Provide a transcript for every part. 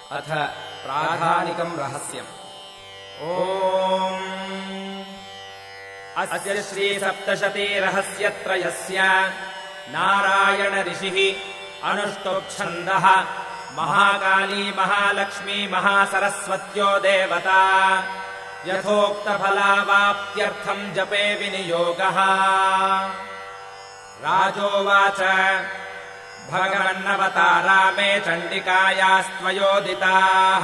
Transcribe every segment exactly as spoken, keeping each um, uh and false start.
अथ प्राधानिकम् रहस्यम्। ॐ अस्य श्रीसप्तशती रहस्यत्रयस्य नारायण ऋषिः अनुष्टुप्छन्दः महाकाली महालक्ष्मी महासरस्वत्यो देवता यथोक्तफलावाप्त्यर्थम् जपे विनियोगः। राजोवाच भगवन्नवतारा मे चण्डिकायास्त्वयोदिताः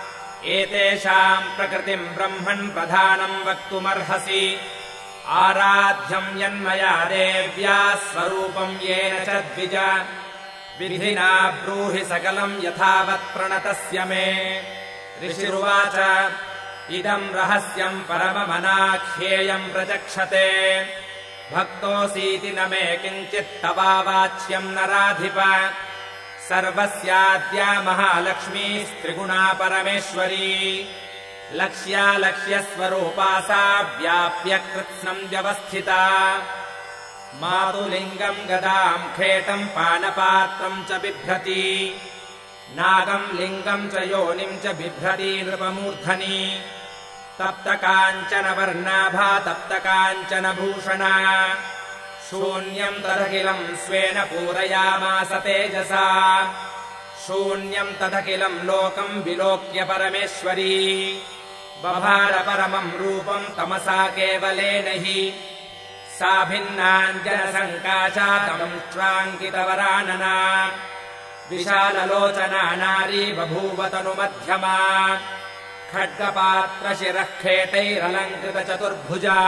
एतेषाम् प्रकृतिम् ब्रह्मन् प्रधानम् वक्तुमर्हसि। आराध्यम् यन्मया देव्या स्वरूपम् येन च द्विज विधिना ब्रूहि सकलम् यथावत् प्रणतस्य मे। ऋषिरुवाच इदम् रहस्यम् परममनाख्येयम् प्रचक्षते भक्तोऽसीति न मे किञ्चित् तवावाच्यम् नराधिप। सर्वस्याद्या महालक्ष्मीस्त्रिगुणा परमेश्वरी लक्ष्यालक्ष्यस्वरूपा सा व्याप्य कृत्स्नम् व्यवस्थिता। मातुलिङ्गम् गदाम् खेटम् पानपात्रम् च बिभ्रति नागम् लिङ्गम् च योनिम् च बिभ्रति नृपमूर्धनि। तप्तकाञ्चन वर्णाभा तप्तकाञ्चन भूषणा शून्यम् तदखिलम् स्वेन पूरयामास तेजसा। शून्यम् तदखिलम् लोकम् विलोक्य परमेश्वरी बभार परमम् रूपम् तमसा केवलेन हि। सा भिन्नाञ्जनसङ्काशा दंष्ट्राङ्कितवरानना विशाललोचना नारी बभूव तनुमध्यमा खड्गपात्रशिरः खेटैरलङ्कृतचतुर्भुजा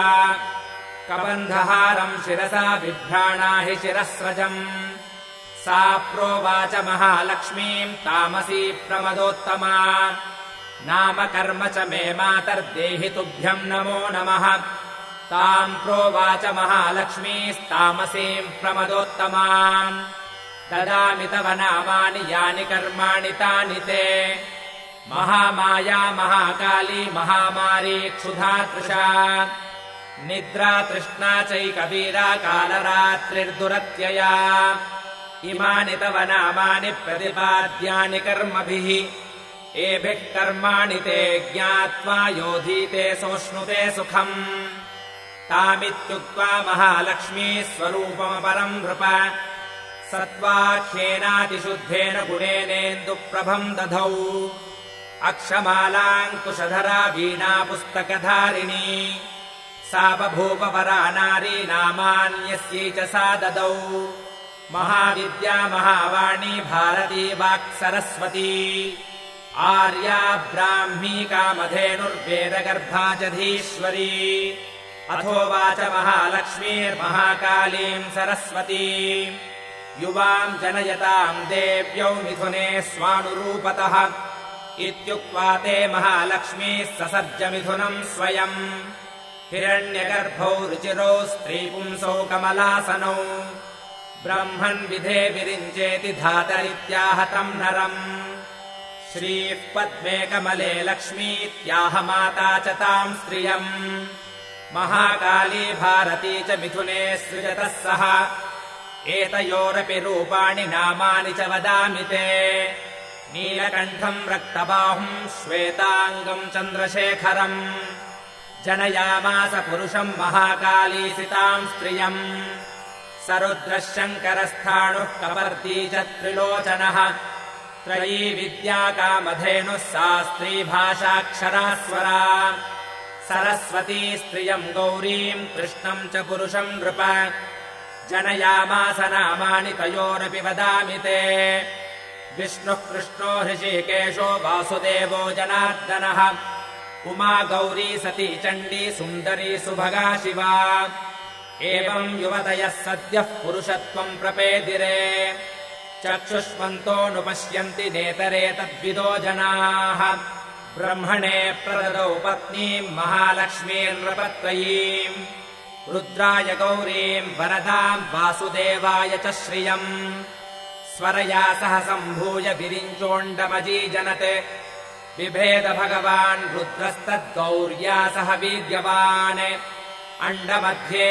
कबन्धहारम् शिरसा बिभ्राणा हि शिरस्रजम्। सा प्रोवाच महालक्ष्मीम् तामसी प्रमदोत्तमा नाम कर्म च मे मातर्देहि तुभ्यम् नमो नमः। ताम् प्रोवाच महालक्ष्मीस्तामसीम् प्रमदोत्तमाम् ददामि तव नामानि यानि कर्माणि तानि ते। महामाया महाकाली महामारी क्षुधा तृषा निद्रा तृष्णा चैकवीरा कालरात्रिर्दुरत्यया। इमानि तव नामानि प्रतिपाद्यानि कर्मभिः एभिः कर्माणि ते ज्ञात्वा योधीते सोऽश्नुते सुखम्। तामित्युक्त्वा महालक्ष्मी स्वरूपमपरम् नृप सत्त्वाख्येनातिशुद्धेन गुणेनेन्दुप्रभम् दधौ। अक्षमालाङ्कुशधरा वीणा पुस्तकधारिणी सा बभूव वरा नारी नामान्यस्यै च सा ददौ। महाविद्या महावाणी भारती वाक्सरस्वती आर्या ब्राह्मी कामधेनुर्वेदगर्भा च धीश्वरी। अथोवाच महालक्ष्मीर्महाकालीम् सरस्वती युवाम् जनयताम् देव्यौ मिथुने स्वानुरूपतः इत्युक्त्वा ते महालक्ष्मीः ससर्ज मिथुनम् स्वयम्। हिरण्यगर्भौ रुचिरौ स्त्रीपुंसौ कमलासनौ ब्रह्मन् विधे विरिञ्चेति धातरित्याह तम् नरम्। श्रीः पद्मे कमले लक्ष्मीत्याह माता च ताम् स्त्रियम्। महाकाली भारती च मिथुने सृजतः सह एतयोरपि रूपाणि नामानि च वदामि ते। नीलकण्ठम् रक्तबाहुम् श्वेताङ्गम् चन्द्रशेखरम् जनयामास पुरुषम् महाकालीसिताम् स्त्रियम्। सरुद्रः शङ्करस्थाणुः कपर्दी च त्रिलोचनः त्रयी विद्या कामधेनुः सा स्त्री भाषाक्षरास्वरा। सरस्वती स्त्रियम् गौरीम् कृष्णम् च पुरुषम् नृप जनयामास नामानि तयोरपि वदामि ते। विष्णुः कृष्णो हृषीकेशो वासुदेवो जनार्दनः उमा गौरी सती चण्डी सुन्दरी सुभगा शिवा। एवम् युवतयः सद्यः पुरुषत्वम् प्रपेदिरे चक्षुष्मन्तोऽनुपश्यन्ति नेतरे तद्विदो जनाः। ब्रह्मणे प्रददौ पत्नीम् महालक्ष्मीर्नृपत्रयीम् रुद्राय गौरीम् वरदाम् वासुदेवाय च श्रियम्। स्वरया सह सम्भूय विरिञ्चोण्डमजीजनते बिभेद भगवान् रुद्रस्तद्गौर्या सह वीर्यवान्। अण्डमध्ये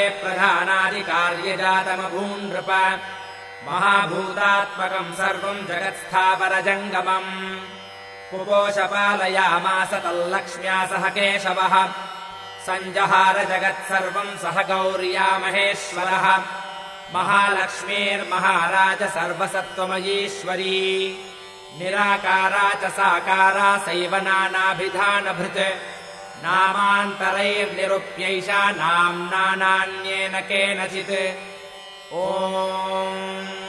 प्रधानादिकार्यजातमभून्नृप महाभूतात्मकम् सर्वम् जगत्स्थावरजङ्गमम् पुपोष पालयामास तल्लक्ष्म्या सह केशवः सञ्जहार जगत्सर्वम् सह गौर्या महेश्वरः महालक्ष्मीर्महाराज सर्वसत्त्वमयीश्वरी निराकारा च साकारा सैव नानाभिधानभृत् नामान्तरैर्निरुप्यैषा नाम्ना नान्येन केनचित्। ॐ